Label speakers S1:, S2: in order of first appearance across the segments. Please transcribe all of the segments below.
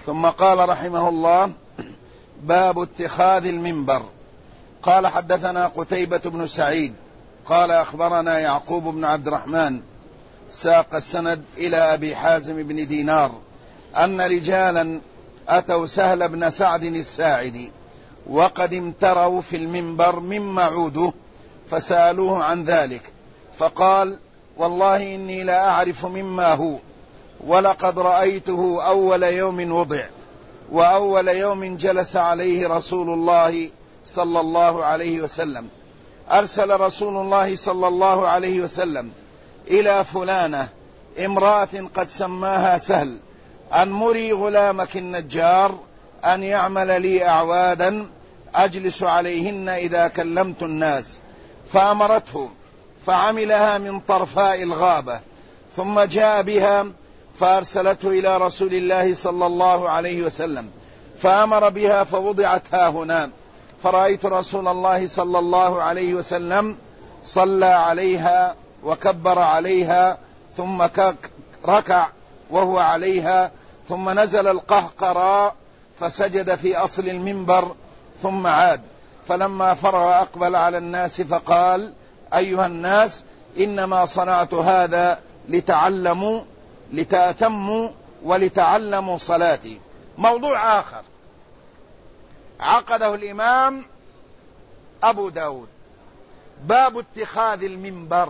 S1: ثم قال رحمه الله: باب اتخاذ المنبر. قال: حدثنا قتيبة بن سعيد قال: أخبرنا يعقوب بن عبد الرحمن، ساق السند إلى أبي حازم بن دينار أن رجالا أتوا سهل بن سعد الساعدي وقد امتروا في المنبر مما عوده، فسألوه عن ذلك، فقال: والله إني لا أعرف مما هو، ولقد رأيته أول يوم وضع، وأول يوم جلس عليه رسول الله صلى الله عليه وسلم. أرسل رسول الله صلى الله عليه وسلم إلى فلانة امرأة قد سماها سهل أن مري غلامك النجار أن يعمل لي أعوادا أجلس عليهن إذا كلمت الناس، فأمرته فعملها من طرفاء الغابة، ثم جاء بها فأرسلته إلى رسول الله صلى الله عليه وسلم، فأمر بها فوضعت ها هنا، فرأيت رسول الله صلى الله عليه وسلم صلى عليها وكبر عليها، ثم ركع وهو عليها، ثم نزل القهقراء فسجد في أصل المنبر ثم عاد، فلما فرغ أقبل على الناس فقال: أيها الناس، إنما صنعت هذا لتأتموا ولتعلموا صلاتي. موضوع آخر عقده الإمام أبو داود: باب اتخاذ المنبر.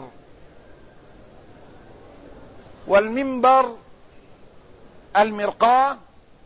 S1: والمنبر المرقاة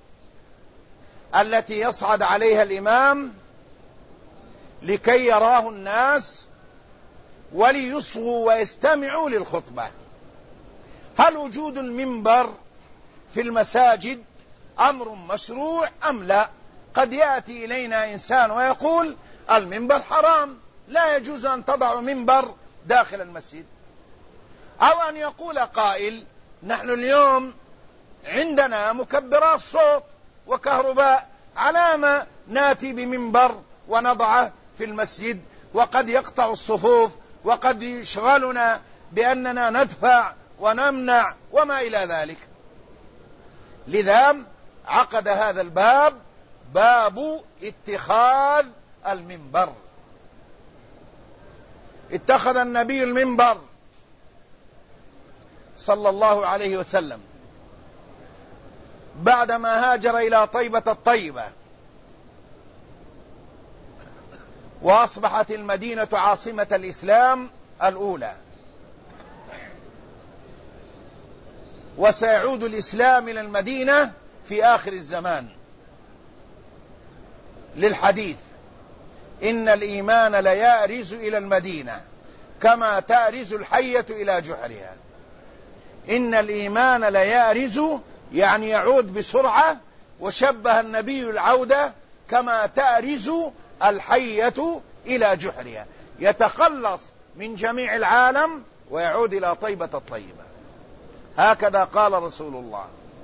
S1: التي يصعد عليها الإمام لكي يراه الناس وليصغوا ويستمعوا للخطبة. هل وجود المنبر في المساجد أمر مشروع أم لا؟ قد يأتي إلينا إنسان ويقول: المنبر حرام، لا يجوز أن تضع منبر داخل المسجد. أو أن يقول قائل: نحن اليوم عندنا مكبرات صوت وكهرباء، علامة ناتي بمنبر ونضعه في المسجد، وقد يقطع الصفوف، وقد يشغلنا بأننا ندفع ونمنع وما إلى ذلك. لذا عقد هذا الباب: باب اتخاذ المنبر. اتخذ النبي المنبر صلى الله عليه وسلم بعدما هاجر إلى طيبة الطيبة، وأصبحت المدينة عاصمة الإسلام الأولى، وسيعود الإسلام إلى المدينة في آخر الزمان، للحديث: إن الإيمان ليأرز إلى المدينة كما تأرز الحية إلى جحرها. إن الإيمان ليأرز يعني يعود بسرعة، وشبه النبي العودة كما تأرز الحية إلى جحرها، يتخلص من جميع العالم ويعود إلى طيبة الطيبة. هكذا قال رسول الله.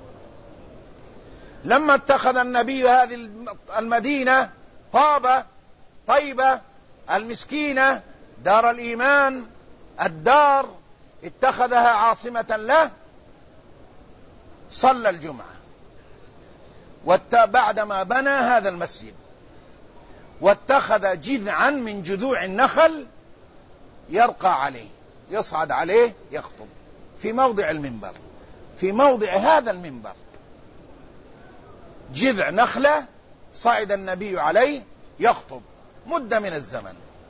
S1: لما اتخذ النبي هذه المدينة طيبة المسكينة دار الإيمان، الدار اتخذها عاصمة له، صلى الجمعة، بعدما بنى هذا المسجد، واتخذ جذعا من جذوع النخل يرقى عليه، يصعد عليه يخطب في موضع المنبر، في موضع هذا المنبر جذع نخلة صعد النبي عليه يخطب مدة من الزمن.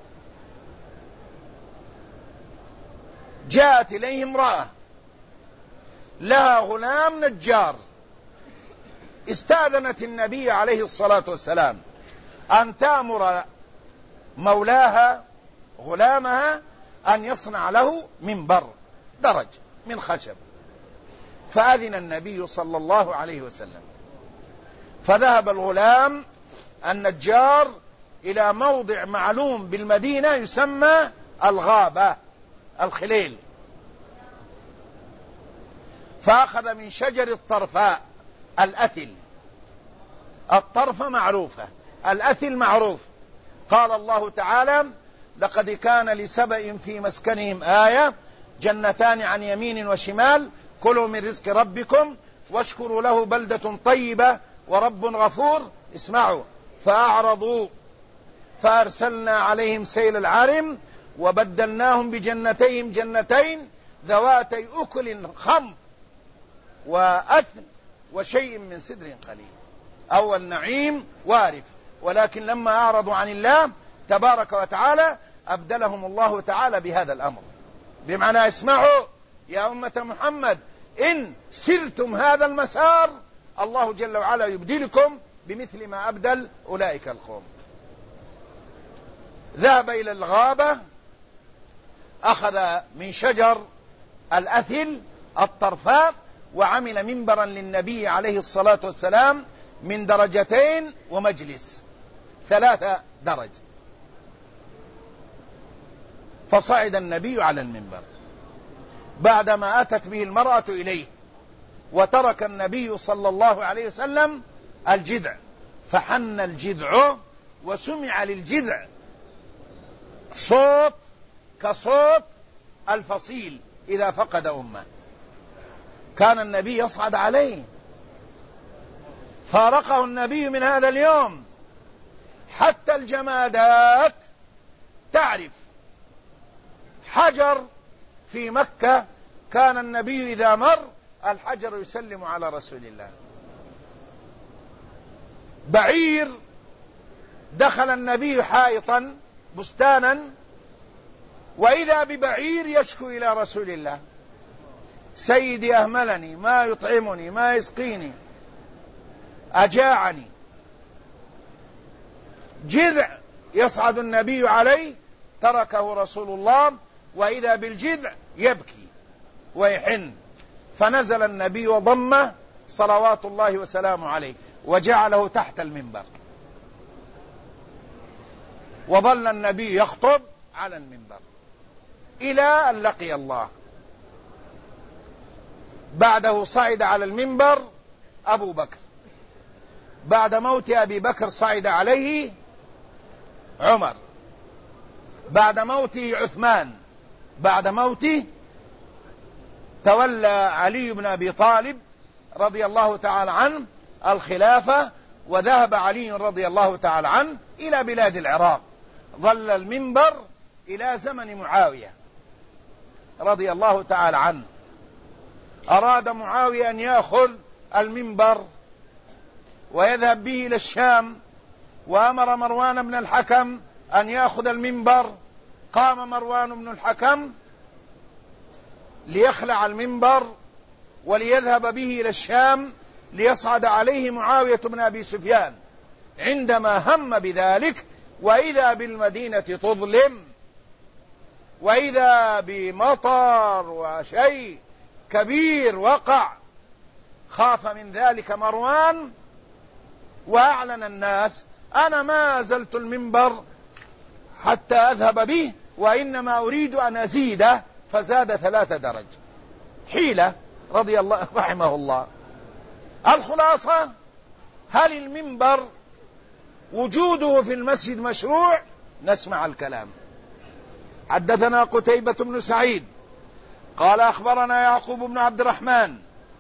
S1: جاءت إليه امرأة لها غلام نجار، استأذنت النبي عليه الصلاة والسلام أن تأمر مولاها غلامها أن يصنع له منبر درج من خشب، فأذن النبي صلى الله عليه وسلم، فذهب الغلام النجار إلى موضع معلوم بالمدينة يسمى الغابة، الخليل، فأخذ من شجر الطرفاء الأثل. الطرفة معروفة، الأثل معروف. قال الله تعالى: لقد كان لسبأ في مسكنهم آية، جنتان عن يمين وشمال، كلوا من رزق ربكم واشكروا له بلدة طيبة ورب غفور. اسمعوا: فأعرضوا فأرسلنا عليهم سيل العرم وبدلناهم بجنتين جنتين ذواتي أكل خمط وأثل وشيء من سدر قليل. أول نعيم وارف، ولكن لما أعرضوا عن الله تبارك وتعالى أبدلهم الله تعالى بهذا الأمر، بمعنى: اسمعوا يا أمة محمد، إن سرتم هذا المسار الله جل وعلا يبدلكم بمثل ما أبدل أولئك القوم. ذهب إلى الغابة، أخذ من شجر الأثل الطرفاء وعمل منبرا للنبي عليه الصلاة والسلام من درجتين ومجلس 3 درج. فصعد النبي على المنبر بعدما أتت به المرأة إليه، وترك النبي صلى الله عليه وسلم الجذع، فحن الجذع وسمع للجذع صوت كصوت الفصيل إذا فقد أمه. كان النبي يصعد عليه، فارقه النبي من هذا اليوم. حتى الجمادات تعرف. حجر في مكة كان النبي إذا مر الحجر يسلم على رسول الله. بعير دخل النبي حائطا بستانا وإذا ببعير يشكو إلى رسول الله: سيدي أهملني، ما يطعمني، ما يسقيني، أجاعني. جذع يصعد النبي عليه تركه رسول الله، وإذا بالجذع يبكي ويحن، فنزل النبي وضمه صلوات الله وسلامه عليه وجعله تحت المنبر، وظل النبي يخطب على المنبر إلى أن لقي الله. بعده صعد على المنبر أبو بكر، بعد موت أبي بكر صعد عليه عمر، بعد موته عثمان، بعد موته تولى علي بن أبي طالب رضي الله تعالى عنه الخلافة، وذهب علي رضي الله تعالى عنه إلى بلاد العراق. ظل المنبر إلى زمن معاوية رضي الله تعالى عنه. أراد معاوية أن يأخذ المنبر ويذهب به إلى الشام، وأمر مروان بن الحكم أن يأخذ المنبر. قام مروان بن الحكم ليخلع المنبر وليذهب به إلى الشام ليصعد عليه معاوية بن أبي سفيان. عندما هم بذلك وإذا بالمدينة تظلم، وإذا بمطر وشيء كبير وقع، خاف من ذلك مروان وأعلن الناس: أنا ما زلت المنبر حتى أذهب به، وإنما أريد أن أزيده، فزاد 3 درج. حيلة رضي الله رحمه الله. الخلاصة: هل المنبر وجوده في المسجد مشروع؟ نسمع الكلام. حدثنا قتيبة بن سعيد قال أخبرنا يعقوب بن عبد الرحمن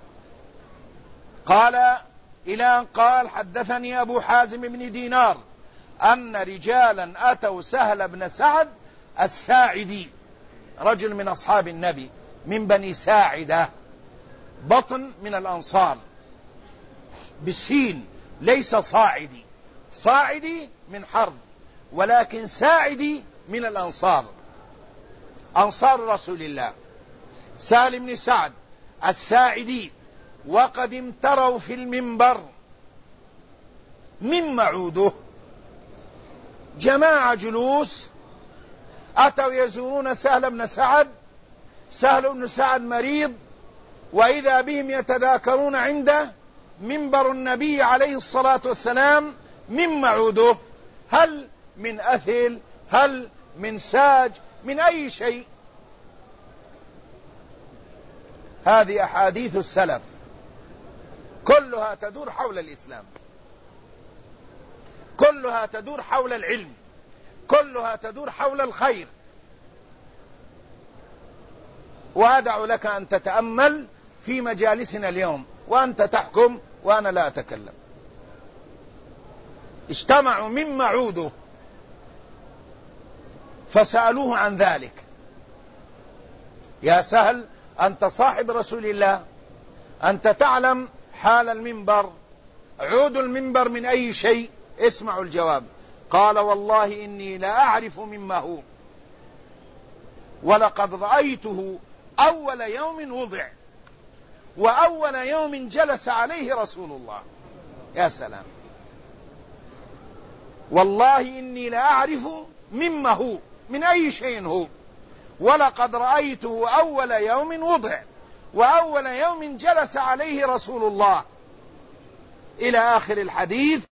S1: قال إلى أن قال: حدثني أبو حازم بن دينار أن رجالا أتوا سهل بن سعد الساعدي، رجل من أصحاب النبي من بني ساعدة، بطن من الأنصار بالسين، ليس صاعدي. صاعدي من حرب، ولكن ساعدي من الأنصار، أنصار رسول الله. سهل بن سعد الساعدي، وقد امتروا في المنبر من معوده. جماعة جلوس أتوا يزورون سهل بن سعد. سهل بن سعد مريض، وإذا بهم يتذاكرون عنده منبر النبي عليه الصلاة والسلام من معوده، هل من أثل، هل من ساج، من أي شيء. هذه أحاديث السلف كلها تدور حول الإسلام، كلها تدور حول العلم، كلها تدور حول الخير. وأدع لك أن تتأمل في مجالسنا اليوم، وأنت تحكم وأنا لا أتكلم. اجتمعوا مما عوده فسألوه عن ذلك: يا سهل، أنت صاحب رسول الله، أنت تعلم حال المنبر، عود المنبر من أي شيء؟ اسمعوا الجواب. قال: والله إني لا أعرف مما هو، ولقد رأيته أول يوم وضع وأول يوم جلس عليه رسول الله. يا سلام! والله إني لا أعرف مما هو، من أي شيء هو، ولقد رأيته أول يوم وضع وأول يوم جلس عليه رسول الله، إلى آخر الحديث.